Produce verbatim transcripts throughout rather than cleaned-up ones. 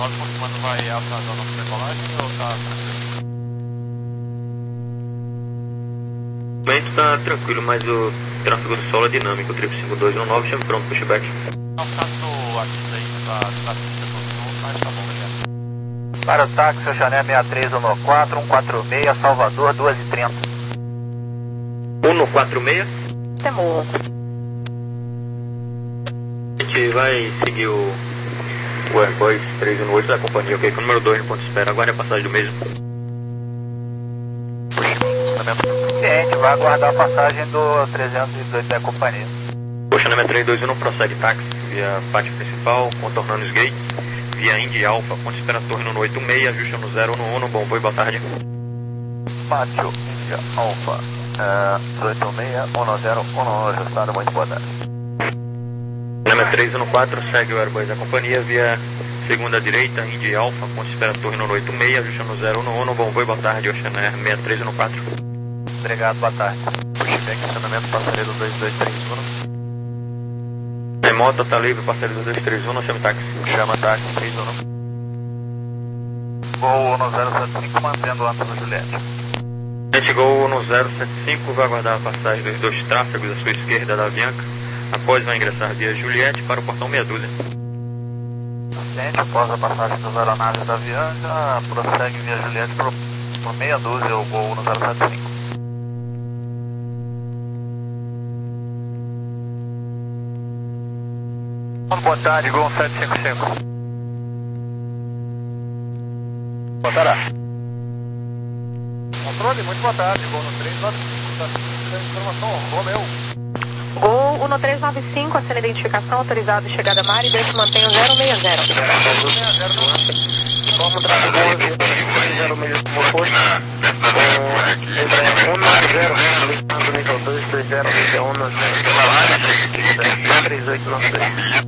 nove, o comando vai atrasar a nossa decolagem ou tá tranquilo? O momento tá tranquilo, mas o tráfego do solo é dinâmico. O trip cinco dois um nove, chama pronto, pushback. Não, por causa do aqui aí, tá tráfego de posição, mas tá bom, obrigado. Para o táxi, Oxané seis três um quatro, um quatro seis, Salvador, duas e trinta. um quatro seis. Temor. A gente vai seguir o, o Airbus três um oito da companhia, ok? Com o número dois no ponto de espera. Aguarde a passagem do mesmo. E a gente vai aguardar a passagem do trezentos e dois da companhia. Oxané três dois um procede táxi via pátio principal, contornando os gates, via Indy Alpha, ponto de espera torre no oito seis, ajusta no zero um um, bom voo e boa tarde. Pátio Indy Alpha, uh, oito seis, um zero um um, ajustado, muito boa tarde. Oxané três um quatro segue o Airbus da companhia via segunda direita, Indy Alpha, ponto de espera torre no oito seis, ajusta no zero um um, bom voo e boa tarde, Oxané seis três um quatro. Obrigado, boa tarde. Pushback, acionamento passageiro dois dois três um. Remota, tá livre, parceiro do dois três um, chama táxi. Chama táxi três um. Gol no zero sete cinco, mantendo antes do Juliette. Gente, Gol no zero sete cinco, vai aguardar a passagem dos dois tráfegos à sua esquerda da Avianca. Após vai ingressar via Juliette para o portão meia dúzia. Gente, após a passagem das aeronaves da Avianca, prossegue via Juliette por, por meia dúzia o Gol no zero sete cinco. Boa tarde, Gol sete cinco cinco. Boa tarde. Controle, muito boa tarde, Gol no três nove cinco, tá dando informação, Romeu. Gol um três nove cinco, acena identificação, autorizado chegada a mar e deixa mantém o zero seis zero. zero seis zero, como tráfego onze, zero seis motor, um zero, ligando nível dois, dois zero, nível um, três oito nove dois.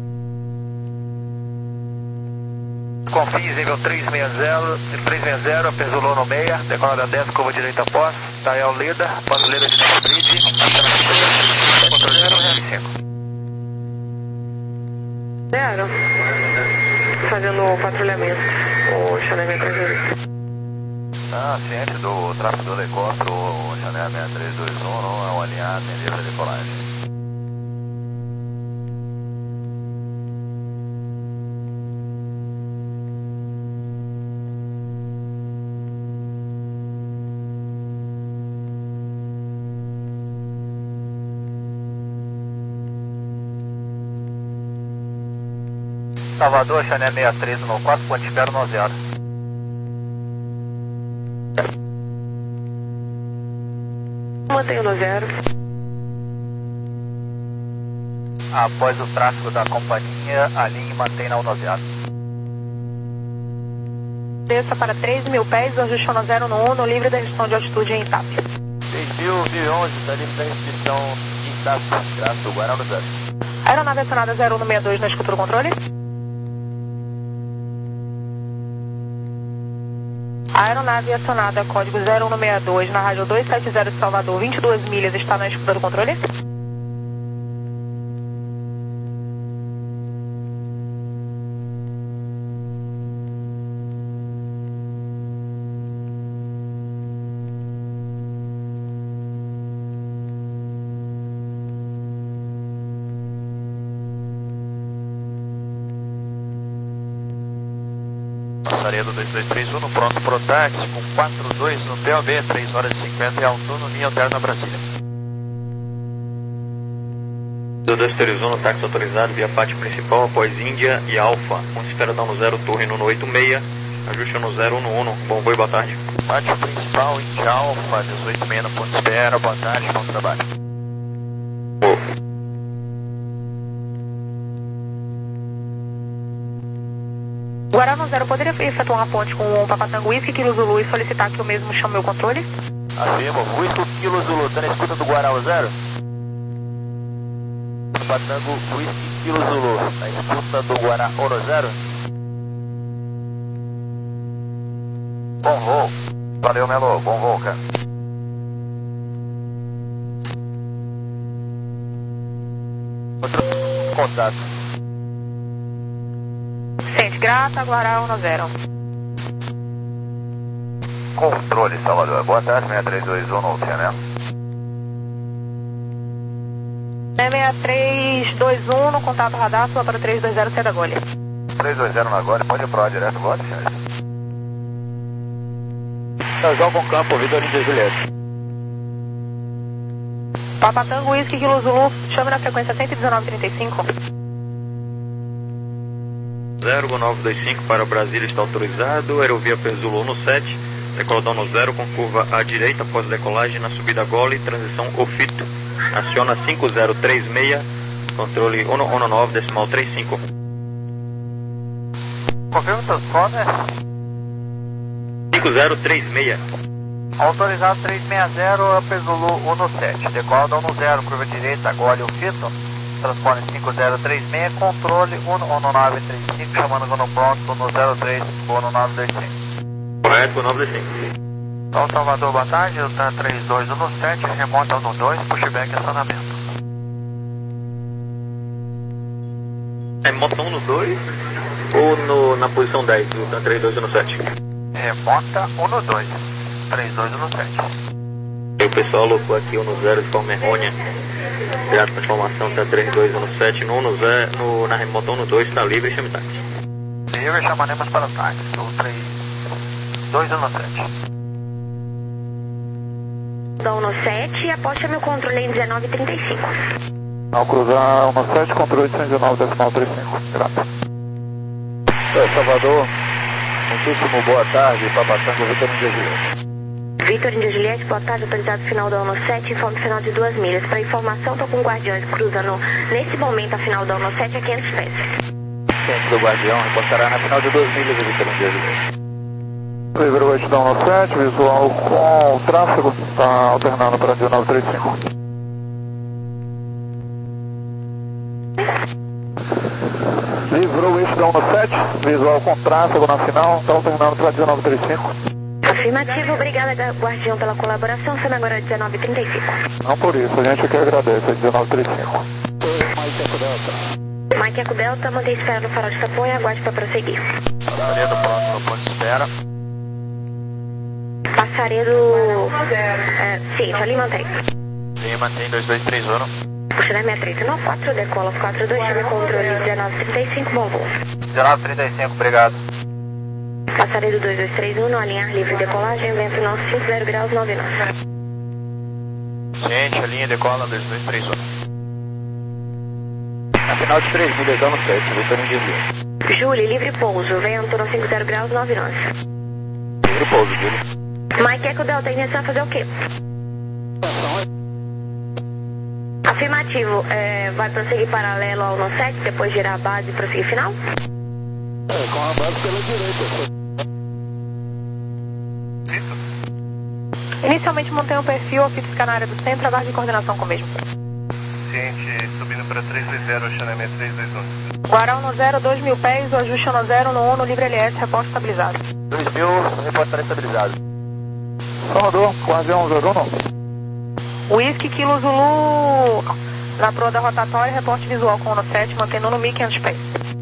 Confins, nível três seis zero, três seis zero, Pesolou no meia, decolada dez, curva direita após, Tael Lida, pós-lida de Nova Bridge, controle zero cinco. Zero. Fazendo o patrulhamento. O Chanel seis três Ah, ciente do tráfego do helicóptero, o Chanel seis três dois um, não é um alinhado, tem livre de decolagem. Salvador, Chanel seis três um quatro, ponte espera no zero. Mantenho no zero. Após o tráfego da companhia, alinhe e mantenha no zero. Desça para três mil pés, ajuste no zero um um, no livre da restrição de altitude em TAP. seis mil, mil e onze, está livre da restrição em TAP, graças ao Guará no zero. Aeronave acionada zero um seis dois na escuta do controle. Aeronave acionada código zero um seis dois na rádio dois sete zero de Salvador, vinte e duas milhas, está na escuta do controle. Passaredo dois dois três um, pronto pro táxi, com quatro dois no P O B, três horas e cinquenta e autono, linha alterna Brasília. dois três um, táxi autorizado via pátio principal após Índia e Alfa. Ponto de espera dá no zero, torre no oito seis, ajuste no zero um um, bom voo e boa tarde. Pátio principal, Índia Alfa, dezoito seis no ponto de espera, boa tarde, bom trabalho. Oh. Guará Zero, poderia efetuar uma ponte com o Papatango Whisky Kilo Zulu e solicitar que o mesmo chame o controle? Afirmo, Whisky Kilo Zulu, tá na escuta do Guará Zero? Papatango Whisky Kilo Zulu, na escuta do Guará Ouro Zero? Bom voo. Valeu, Melo, bom voo, cara. Outro contato. Sente, Gente grata, Guará um zero. Controle, Salvador. Boa tarde, seis três dois um no Cianel. seis três dois um no contato radar, sua para três dois zero, C da Gole. três dois zero na Gole, pode ir pro direto, Gole, senhores. João com campo, Vitor Índia Juliette. Papa Tango, Whisky, Kilo Zulu, chame na frequência cento e dezenove trinta e cinco. zero nove dois cinco para o Brasília está autorizado, aerovia Pezulo um sete, decolador no zero com curva à direita após decolagem na subida Gole, transição Ofito, aciona cinco zero três seis, controle um um nove, decimal trinta e cinco. Confirma o transponder. cinco zero três seis. Autorizado três seis zero, Pezulo um sete, decola da um zero, curva direita, Gole, Ofito, transpone cinco zero três seis, controle um um nove três cinco, chamando no pronto no zero três um nove dois cinco. Correto, um nove dois cinco. Então, Salvador, boa tarde, eu tá três dois um sete, remonta um dois, pushback e acionamento. É moção no dois ou no, na posição dez, do tá três dois um sete? Remonta um dois, três dois um sete. E o pessoal alocou aqui um no zero de forma errônea. Obrigado pela informação, tá três dois um sete, no, no, zero, no na remota um dois, está livre, chame táxi. Livre, chamaremos para o táxi, o três dois um sete. Da um sete, após chame o controle em dezenove trinta e cinco. Ao cruzar um sete, controle oitocentos e dezenove, decimal trinta e cinco. Graças. É, Salvador, muitíssimo boa tarde, Papatango, Vitor Índia Juliette. Vitor Índia Juliette, boa tarde, autorizado final da um sete, informe final de duas milhas. Para informação, estou com guardiões cruzando nesse momento a final da um sete a quinhentos pés. Centro do Guardião, reportará na final de duas milhas, Vitor Índia Juliette. Livre oito da um sete, visual com tráfego, está alternando para dezenove trinta e cinco. Livre oito da um sete, visual com tráfego na final, está alternando para dezenove trinta e cinco. Afirmativo, obrigada, Guardião, pela colaboração, sendo agora dezenove trinta e cinco. Não por isso, a gente que agradece, dezenove trinta e cinco. Mike Eco Delta, mantém espera no farol de Tapoio e aguarde para prosseguir. Passaredo pronto no ponto de espera. Passaredo... É, sim, já lhe mantém. Linha mantém dois dois três um. Puxa da seis três um quatro, decola quatro dois, chame controle dezenove trinta e cinco, bom voo. dezenove trinta e cinco, obrigado. Passaredo dois dois três um, no alinhar livre decolagem, vento nosso cinco zero graus nove nove. Gente, a linha decola dois dois três um. Na final de três milhas, da um sete, Vitor Índia Juliette. Júlio, livre pouso, vento no cinco zero graus nove nove. Livre pouso, Júlio. Mike Eco Delta, intenção é fazer o quê? Afirmativo, é, vai prosseguir paralelo ao um sete, depois girar a base e prosseguir final? É, com a base pela direita. Inicialmente mantém o perfil, o fito fica na área do centro, aguarde coordenação com o mesmo. Ciente, subindo para três dois zero, acionamento três dois um. Guará um zero, dois mil pés, o ajuste um zero no um, no livre L S, reporte estabilizado. dois mil, reporte para estabilizado. Salvador, Guardião zero um. Whisky, Kilo Zulu, na proa da rotatória, reporte visual com um sete, mantendo no mil e quinhentos pés.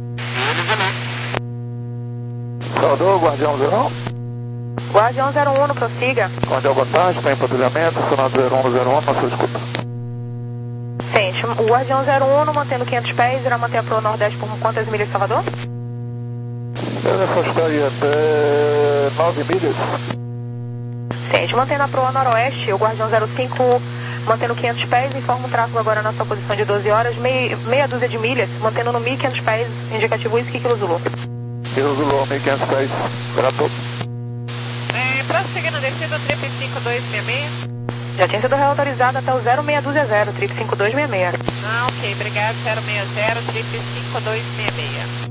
Salvador, Guardião zero um. Guardião zero um, no prossiga. Guardião, boa tarde, tem patrulhamento, sonado zero um zero um, na sua escuta. Sente, o Guardião zero um, no mantendo quinhentos pés, irá manter a proa nordeste por quantas milhas, Salvador? Deve afastar aí até nove milhas. Sente, mantendo a proa noroeste, o Guardião zero cinco, mantendo quinhentos pés, informa o tráfego agora na sua posição de doze horas, meia, meia dúzia de milhas, mantendo no mil e quinhentos pés, indicativo Whisky, Kilo Zulu. Kilo Zulu, mil e quinhentos pés, grato. É, prosseguir na descida, trip cinco dois seis seis. Já tinha sido reautorizado até o zero seis dois zero, trip cinco dois seis seis. Ah, ok, obrigado, zero seis zero, trip cinco dois seis seis.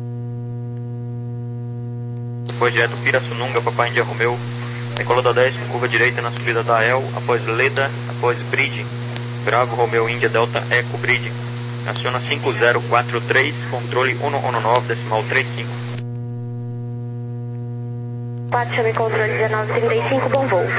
Depois direto Pirassununga, Papai Índia Romeu, decola da dez com curva direita na subida da El, após Leda, após Bridge, Bravo Romeu Índia Delta Eco Bridge, aciona cinco zero quatro três, controle um um nove, decimal trinta e cinco. quatro, chame controle dezenove trinta e cinco, bom voo.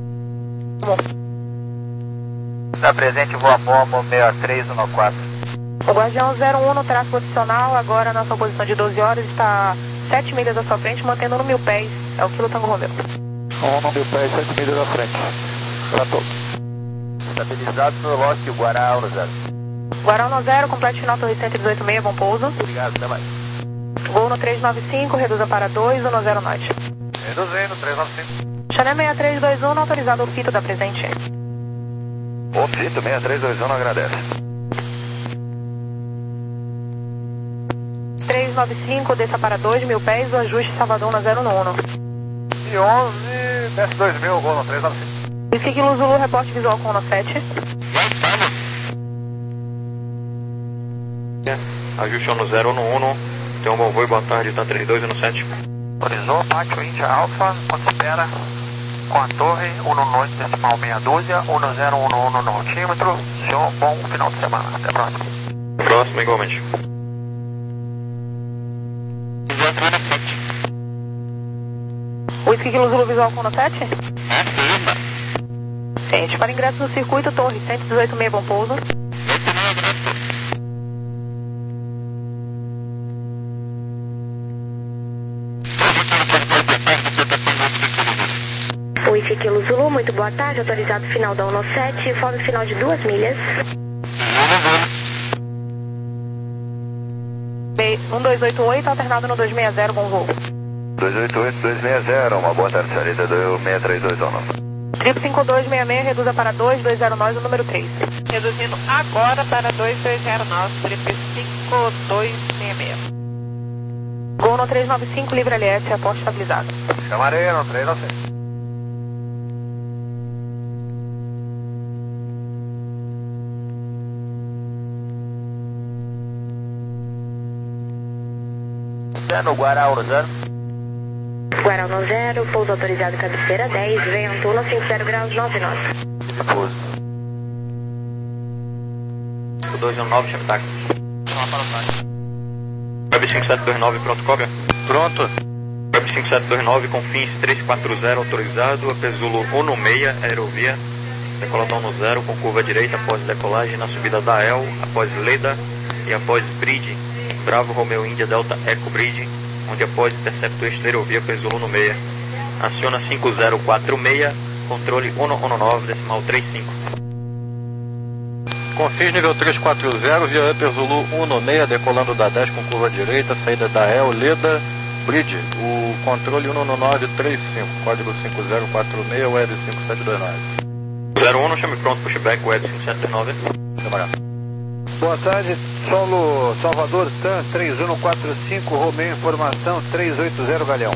Está presente, voa Momo seis três um quatro. O Guardião zero um no traço posicional, agora na sua posição de doze horas, está sete milhas à sua frente, mantendo no mil pés. É o Kilo Tango Romeo. um no mil pés, sete milhas à frente. Tratou. Estabilizado no Lost Guará no zero. Guará no zero, complete final torre cento e dezoito meia, bom pouso. Obrigado, até mais. Gol no trezentos e noventa e cinco, reduza para dois, um no zero norte. Reduzindo, trezentos e noventa e cinco. Chanel seis três dois um, não autorizado o fito da presente. O fito seis três dois um não agradece. trezentos e noventa e cinco, desça para dois mil pés, o ajuste Salvador na zero no um. E onze, desce dois mil, gol no trezentos e noventa e cinco. Whisky Kilo Zulu, reporte visual com o no sete. Ajuste no zero no um. Tem um bom voo, boa tarde, tá trinta e dois no sete. Autorizou, pátio Índia Alfa, quando espera com a torre, um no noite decimal meia dúzia, um no zero um no um no altímetro. Senhor, bom final de semana. Até a próxima. Próximo, igualmente. Whisky Kilo Zulu, visual com o no sete? Gente, para ingresso no circuito, torre cento e dezoito meia, bom pouso. Whisky Kilo Zulu, muito boa tarde, autorizado final da um no sete, informe final de duas milhas. um dois oito oito, alternado no dois seis zero, bom voo. dois oito oito, dois seis zero, uma boa tarde, senhorita, do seis três dois um. Trip cinco dois seis seis, reduza para dois dois zero nove, o número três. Reduzindo agora para dois dois zero nove, trip cinco dois seis seis. Gol no trezentos e noventa e cinco, livre L S, aporte estabilizado. Chamarei no trezentos e noventa e cinco. No Guará no zero. Guará no zero, pouso autorizado cabeceira dez, vento um cinquenta graus, nove nove. Pouso. cinco dois um nove, chame táxi. Web cinco sete dois nove, pronto, cobra? Pronto. Web cinco sete dois nove, com fins três quatro zero, autorizado, Pezulo um no seis, aerovia, decoladão no zero, com curva direita após decolagem na subida da El, após Leda e após Bridge, Bravo Romeo Índia Delta Eco Bridge, onde após intercepto extra aerovia Pezulo no seis. Aciona cinco zero quatro seis, controle um um nove, decimal trinta e cinco. Confins nível três quatro zero, via Upper Zulu um no seis, decolando da dez com curva direita, saída da El, Leda, Bridge, o controle um um nove três cinco, código cinco zero quatro seis, web cinco sete dois nove. zero um, chame pronto, pushback, web cinco sete dois nove. Boa tarde, solo Salvador Tan três um quatro cinco, Romeo informação três oito zero Galeão.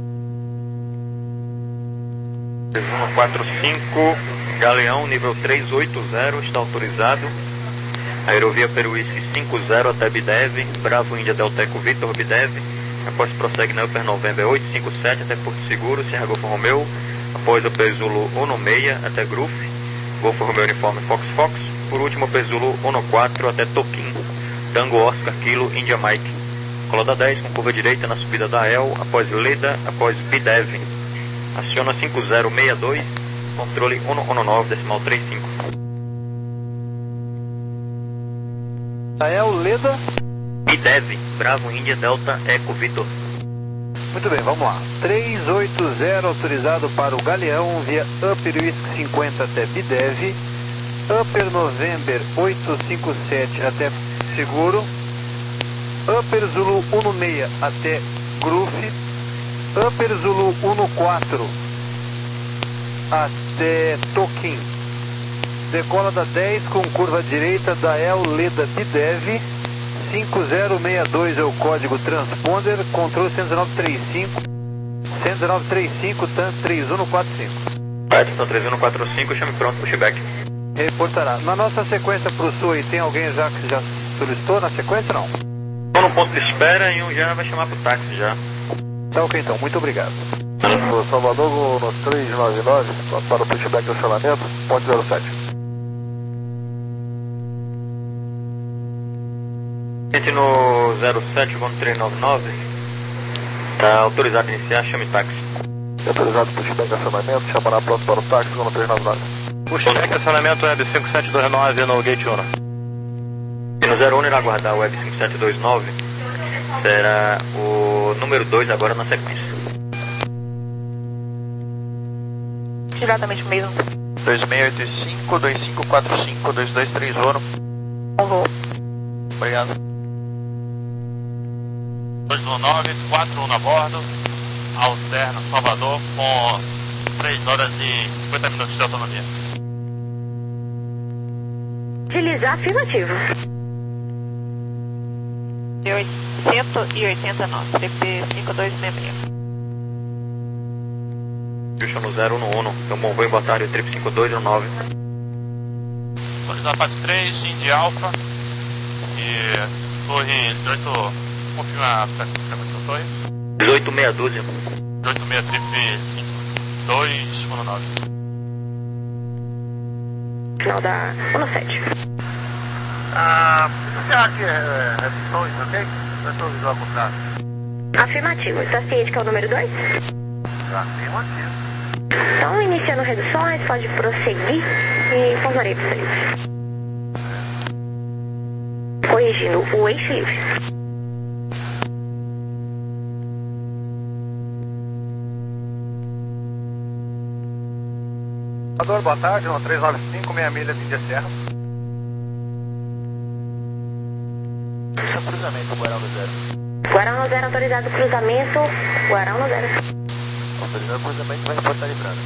três um quatro cinco, Galeão, nível três oito zero, está autorizado. Aerovia Peruísque cinco zero até Bidev, Bravo Índia Delteco Vitor Bidev. Após prossegue na Upper November oito cinco sete até Porto Seguro, Sierra Golfo Romeo. Após o Pezulo um no seis até Gruf, Golfo Romeo Uniforme Fox Fox. Por último, Pezulo um no quatro até Toquim, Tango Oscar Kilo India Mike. Coloda dez com curva direita na subida da El, após Leda, após Bidev. Aciona cinco zero seis dois, controle um um nove, decimal trinta e cinco. El, Leda. Bidev, Bravo Índia Delta Eco Vitor. Muito bem, vamos lá. três oito zero autorizado para o Galeão via Upper Whisky cinquenta até Bidev. Upper November oito cinco sete até Seguro. Upper Zulu um no seis até Gruf. Upper Zulu um no quatro até Toquim. Decola da dez com curva direita da El Leda Bidev. cinco zero seis dois é o código transponder. Controle cento e dezenove trinta e cinco. cento e dezenove trinta e cinco, T A N três um quatro cinco. Edson três um quatro cinco, chame pronto, pushback. Reportará. Na nossa sequência para o sul aí, tem alguém já que já solicitou na sequência, não? Estou no ponto de espera e um já vai chamar pro táxi já. Tá ok então, muito obrigado. O Salvador no três nove nove, para o pushback do cancelamento, ponto zero sete. Gente no zero sete, vamos três nove nove. Tá autorizado a iniciar, chame táxi. Autorizado pushback do cancelamento, chamará pronto para o táxi no três nove nove. Pushback acionamento web cinco sete dois nove no gate um. Destino zero um irá aguardar o Web cinco sete dois nove. Será o número dois agora na sequência. Diretamente mesmo. dois seis oito cinco, dois cinco quatro cinco, dois dois três zero. Bom voo. Obrigado. dois um nove, quatro um a bordo, alterna Salvador com três horas e cinquenta minutos de autonomia. Utilizar afirmativo. oitocentos e oitenta nós, T P cinco dois seis seis. Houston no zero um um, então bom voo, boa tarde, trip cinco dois um nove. Atualizar parte três, Indy Alpha e torre dezoito, confirma a frequência da torre. dezoito meia dúzia. dezoito seis trip cinco dois um nove. Final da um sete. Ah, você acha é, restrições, ok? Eu estou ouvindo ao contrário. Afirmativo. Está ciente que é o número dois? Afirmativo. Então, iniciando reduções, pode prosseguir e informarei para vocês. Corrigindo o eixo livre. Salvador, boa tarde, uma três nove cinco, meia milha de Índia Serra. Cruzamento, Guarão no zero. Guarão no zero, autorizado cruzamento. Guarão no zero. Autorizado cruzamento, vai reportar livrando.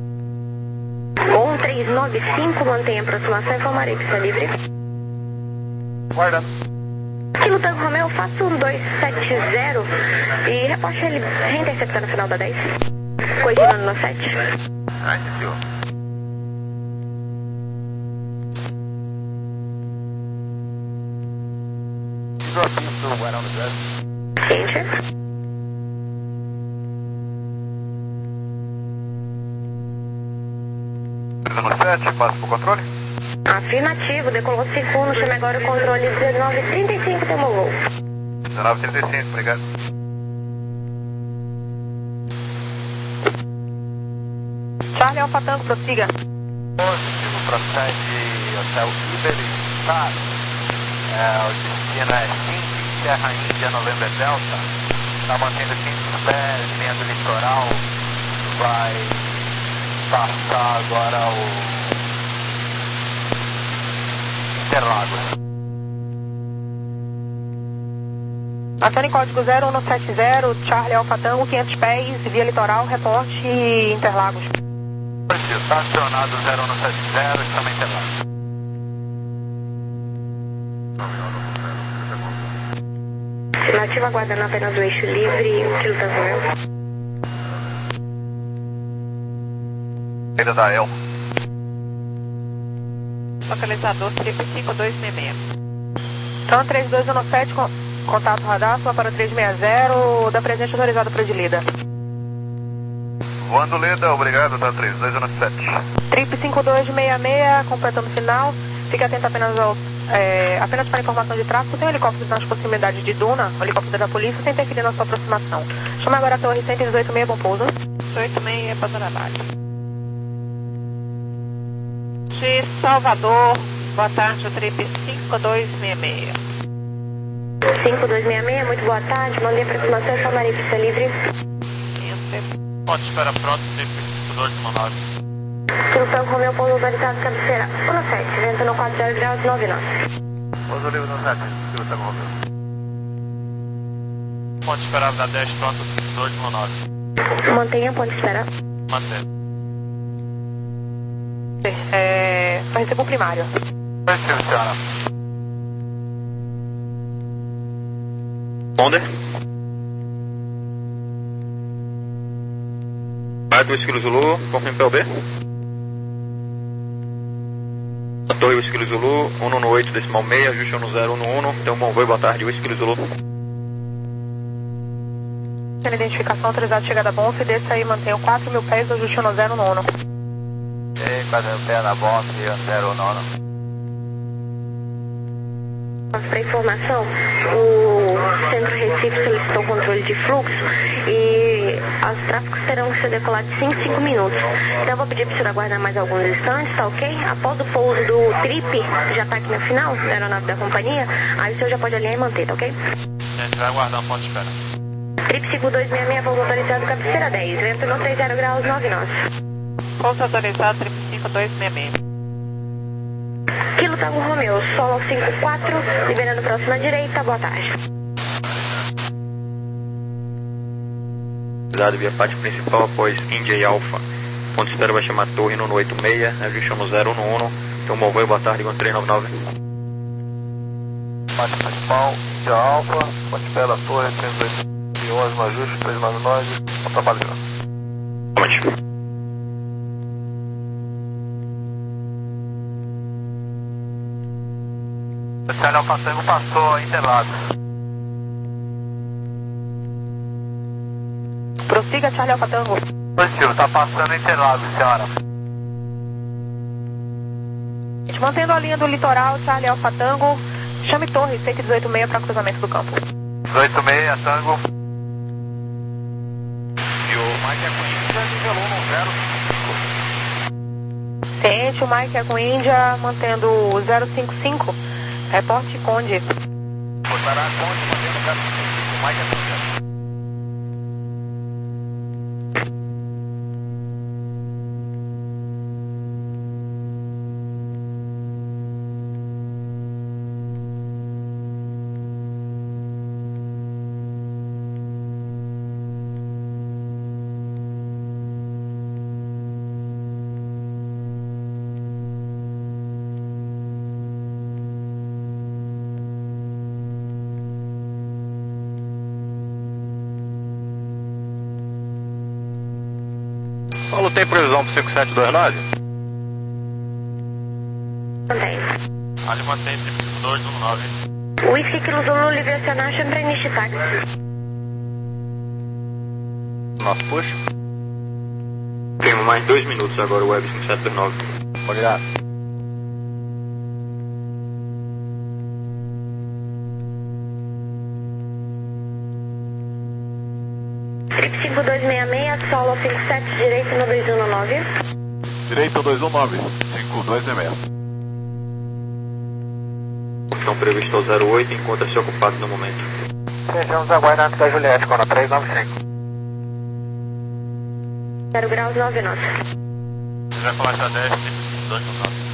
um três nove cinco, mantém a aproximação, informarei pista livre. Guardando. Kilo Tango Romeo, faço um dois sete zero e reporte ele reinterceptando no final da dez. Corrigindo no sete. Ai, senhor. Piso, Guarão no zero. Ciente. No sete, passo pro controle. Afirmativo, decolou cinco um, chame agora o controle dezenove trinta e cinco, tomou voo. dezenove trinta e cinco, obrigado. Charlie Alfa Tango, prossiga. Positivo, procede Hotel Iberis Star. É, o destino é Cindy, Serra Índia, November Delta. Está mantendo quinze pés, linha do litoral. Vai passar agora o Interlagos. Antônio código zero um sete zero, Charlie Alfa Tango, quinhentos pés, via litoral, reporte Interlagos. Preciso, está acionado zero um sete zero, chama Interlagos. Afirmativo, aguardando apenas o eixo livre e o Kilo Tango Romeo. Saída da El. Localizador trip cinco dois seis seis. Então, três dois um sete, contato radar, sua para três seis zero, da presente autorizado para de Lida. Voando Leda, obrigado, tá três dois um sete. Trip cinco dois seis seis, completando o final. Fique atento apenas ao, é, apenas para informação de tráfego. Tem um helicóptero nas proximidades de Duna, um helicóptero da polícia, sem interferir na sua aproximação. Chama agora a torre cento e dezoito seis, bom pouso. dezoito seis para Dona Lália. De Salvador, boa tarde, trip cinco dois seis seis. cinco dois seis seis, muito boa tarde, mandei a aproximação, informarei pista livre. Ponto de espera pronto, trip cinco dois um nove. Kilo Tango Romeo, pouso autorizado, cabeceira um sete, vento no quatro zero graus, nove nove. Pouso livre no sete, Kilo Tango Romeo. Ponto de espera da dez pronto, cinco dois um nove. Mantenha ponto de espera. Mantém. É, só recebo o primário. Positivo, senhora. Ponder. Vai do Esquilo Zulu, confirme P L B. Torre Esquilo Zulu, um um oito decimal seis, ajuste no zero um um, então bom voo, boa tarde, Esquilo Zulu. Tendo identificação, autorizado chegada a Bonf, desça aí, mantenha quatro mil pés, ajuste no zero um um. E aí, fazendo pé na bomba, zero um um. Para informação, o Centro Recife solicitou controle de fluxo e os tráficos terão que ser decolados em cinco, cinco minutos. Então eu vou pedir para o senhor aguardar mais alguns instantes, tá ok? Após o pouso do trip, que já está aqui no final, da aeronave da companhia, aí o senhor já pode alinhar e manter, tá ok? A gente vai aguardar um ponto de espera. Trip cinco dois seis seis, voo autorizado, cabeceira dez, vento no três zero graus, nove nós. Pouso autorizado, trip cinco dois seis seis. Kilo Tango Romeo, solo cinco quatro, liberando próxima direita, boa tarde. Dado via parte principal após India e Alpha. Ponto de espera vai chamar Torre no oito seis, ajuste no zero um um. Então, bom voo, boa tarde, com três nove nove. Parte principal, India Alpha, ponte espera Torre, três dois onze, no ajuste, três nove nove, bom trabalho. Ponte. O Charlie Alfa Tango passou Interlagos. Prossiga, Charlie Alfa Tango. Positivo, está passando Interlagos, senhora. Mantendo a linha do litoral, Charlie Alfa Tango, chame Torre, cento e dezoito seis para cruzamento do campo. dezoito seis, Tango. E o Mike Eco Índia nivelou no zero cinco. Ciente, o Mike Eco Índia, mantendo o zero cinco cinco. Reporte Conde. Botará Conde, mantendo o zero cinco cinco, Mike Eco Índia. Paulo, tem previsão para cinco sete dois nove? Mantém. Ali mantém trip dois um nove. Whisky Kilo Zulu, livre acionagem para início de táxi. Nosso push? Temos mais dois minutos agora, o Web cinco sete dois nove. Obrigado. Trip cinco dois seis seis, solo cinco sete, direito no dois um nove. Direito dois um nove, cinco dois seis seis. Opção prevista ao zero oito, encontra-se ocupado no momento. Sejamos aguardantes da Juliette, com a três nove cinco. zero graus, nove nós. Vai falar já dez, trip cinco dois um nove.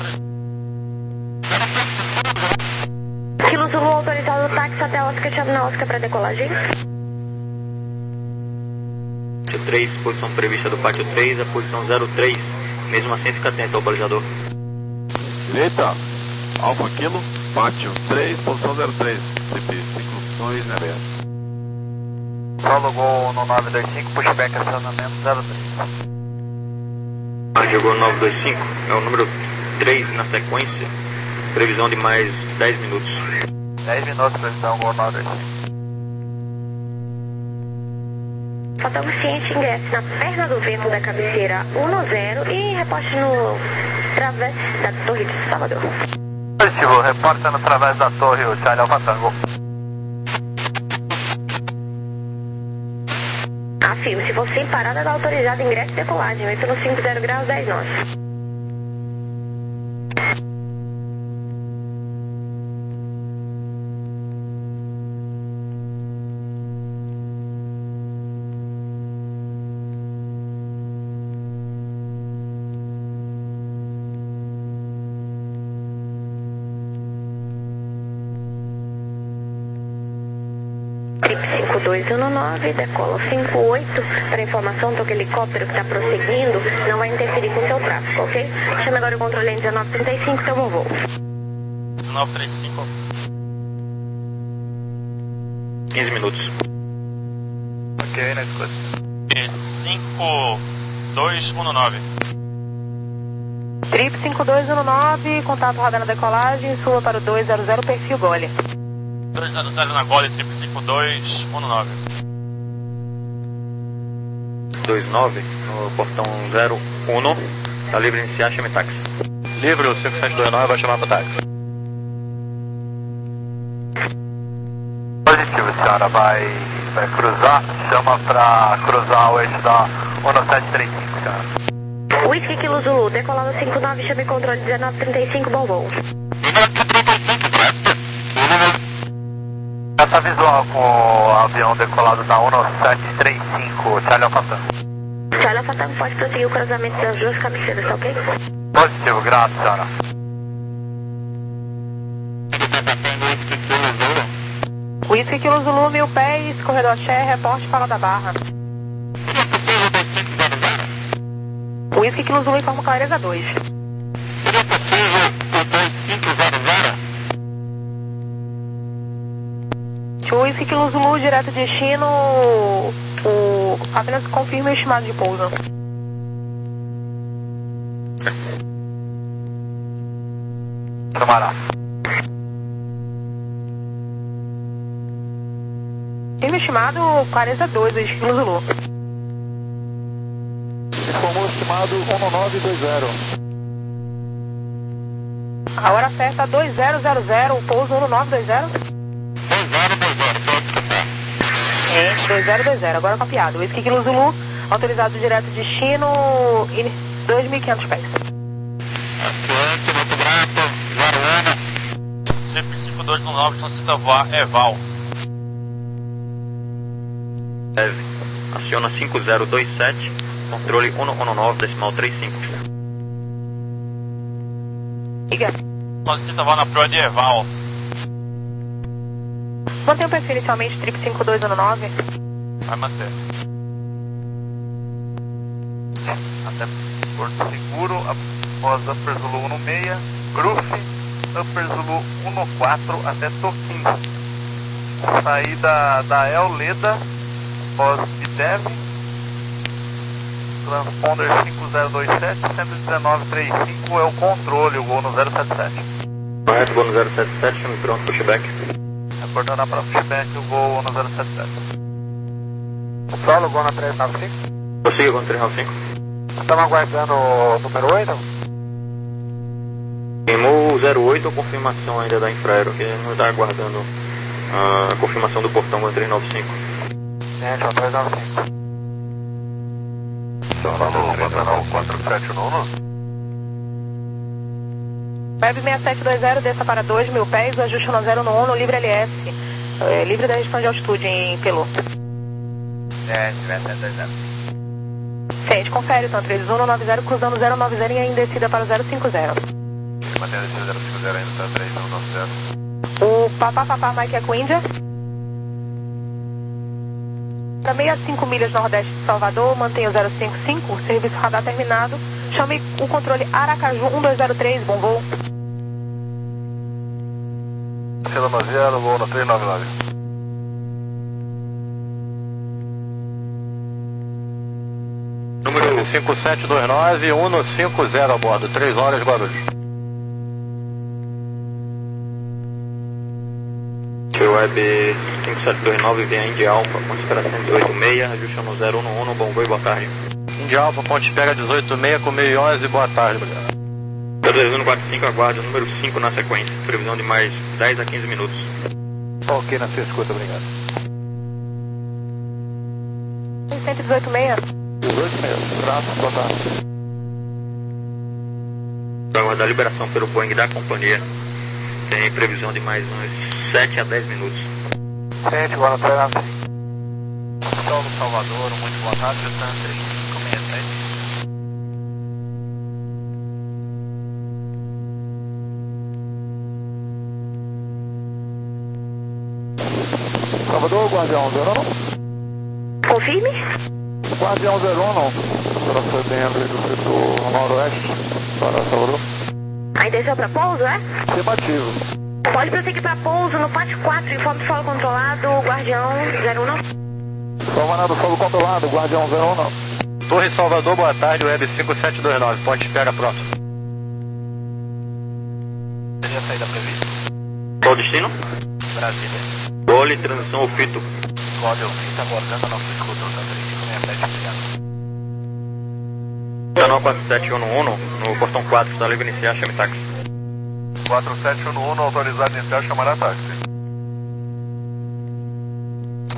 Kilo Zulu, autorizado o táxi até Oscar, chave na Oscar para decolagem. Pátio três, posição prevista do pátio três, a posição zero três. Mesmo assim, fica atento ao balizador. Direita, Alfa Kilo, pátio três, posição zero três, C P cinco dois seis seis. Solo Gol no nove dois cinco, pushback acionamento zero três. Ah, jogou nove dois cinco, é o número três na sequência. Previsão de mais dez minutos. dez minutos, previsão Gol nove dois cinco. Faltamos ciente, ingresse na perna do vento da cabeceira um zero e reporte no través da Torre de Salvador. Positivo, reporta no través da torre, o Charlie Alfa Tango. Afirmo, se for sem parada, dá autorizado ingresso e decolagem. oito no cinco zero graus, dez nós. cinco dois um nove, decola cinco oito. Para informação, toque helicóptero que está prosseguindo não vai interferir com o seu tráfego, ok? Chame agora o controle em dezenove trinta e cinco, toma o voo. dezenove trinta e cinco. quinze minutos. Ok, na escuta. cinco dois um nove. Trip cinco dois um nove, contato radar na decolagem, sua para o dois zero zero, perfil Gole. dois zero zero na Gole, trip cinco dois um nove. dois nove, no portão zero um. Tá livre iniciar, chame táxi. Livre, o cinco sete dois nove vai chamar para táxi. Negativo, senhora, vai, vai cruzar, chama pra cruzar o eixo da um sete três cinco, senhora. Whisky Kilo Zulu, decolado cinco nove, chame controle dezenove trinta e cinco, bom voo. Essa visual com o avião decolado da um sete três cinco, Charlie Alpha Tango. Charlie Alpha Tango pode prosseguir o cruzamento das duas cabeceiras, tá ok? Positivo, graças, senhora. Whisky Kilo Zulu, mil pés, corredor Cher, reporte Fala da Barra. Whisky Kilo Zulu informa clareza dois. Seria possível o dois cinco zero zero? Whisky Kilo Zulu, direto destino, o... apenas confirma o estimado de pouso. Tomará. Firme estimado, clareza dois, Whisky Kilo Zulu. Informou estimado um nove dois zero. A hora certa dois zero zero zero, o pouso um nove dois zero. É, dois zero dois zero, agora copiado. Whisky Kilo Zulu, autorizado direto destino, dois mil e quinhentos pés. Cliente, muito grato, Jaruana. Trip cinco dois um nove, solicita voar, Eval. Aciona cinco zero dois sete, controle um um nove, decimal três cinco. Liga. Solicita voar na proa de Eval. Mantém o perfil inicialmente, trip cinco dois um nove. Vai manter. Até Porto Seguro, após Upper Zulu um seis, Gruf, Upper Zulu um quatro até Toquinho. Saída da El Leda, após Bidev, transponder cinco zero dois sete, cento e dezenove trinta e cinco é o controle, o gol no zero sete sete. Correto, gol no zero sete sete, chame pronto, pushback. Recordando para pushback, o gol no zero sete sete. Solo, gol na três nove cinco. Prossiga com três nove cinco. Estamos aguardando o número oito? Queimou o zero oito ou confirmação ainda da Infraero, que não está aguardando a confirmação do portão com três nove cinco. Gente, ó, três nove cinco. Falou, Pantanal quatro sete nove. Web seis sete dois zero, desça para dois mil pés, o ajuste no zero no um no livre L S. É, livre da restrição de altitude em Pelô. É, seis sete dois zero. Ciente, confere, então, três um nove zero, cruzando zero nove zero em descida para o zero cinco zero. Mantendo a descida zero cinco zero ainda, tá três um nove zero. O Papá Papá Mike Eco India. Na sessenta e cinco milhas nordeste de Salvador, mantenha o zero cinco cinco, serviço radar terminado. Chame o controle Aracaju um dois zero três, bom voo. Sela zero, voo na três nove nove. Número cinco sete dois nove, um cinco zero a bordo, três horas, Guarulhos. Web cinco sete dois nove, vem a India Alpha, ponte espera cento e oito seis, ajuste no zero um um, bom voo e boa tarde. India Alpha, ponte espera dezoito seis com meio onze, boa tarde, obrigado. dois um quatro cinco, aguarde o número cinco na sequência, previsão de mais dez a quinze minutos. Ok, na sua escuta, obrigado. cento e dezoito seis. dezoito seis, traço, boa tarde. Para aguardar a liberação pelo Boeing da companhia, tem previsão de mais uns sete a dez minutos. Gente, agora três nove cinco. Sol do Salvador, muito boa tarde, Justin três cinco seis sete. Salvador, Guardião zero um. Confirme. Guardião zero um, não. Para setembro do setor noroeste, para Salvador. Aí desceu para pouso, é? Afirmativo. Pode prosseguir para pouso no pátio quatro, informe solo controlado, Guardião zero um não. Salvanado, solo controlado, Guardião zero um não. Torre Salvador, boa tarde, Web cinco sete dois nove, ponte espera pronto. Seria a saída prevista? Qual o destino? Brasília. Gole, transição Ofito. Gole, eu fico aguardando a nossa escuta, tá três cinco seis sete, obrigado. Canal quatro sete um um, no portão quatro, está livre iniciar, chame táxi. quatro sete um um, autorizado iniciar, chamar a táxi.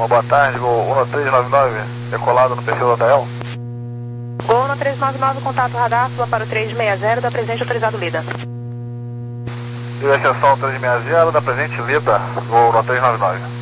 Uma boa tarde, Gol um três nove nove, decolado no perfil da Hotel. Gol um três nove nove, contato radar, suba para o três seis zero, da presente autorizado Lida. E a extensão três seis zero, da presente Lida, Gol um três nove nove.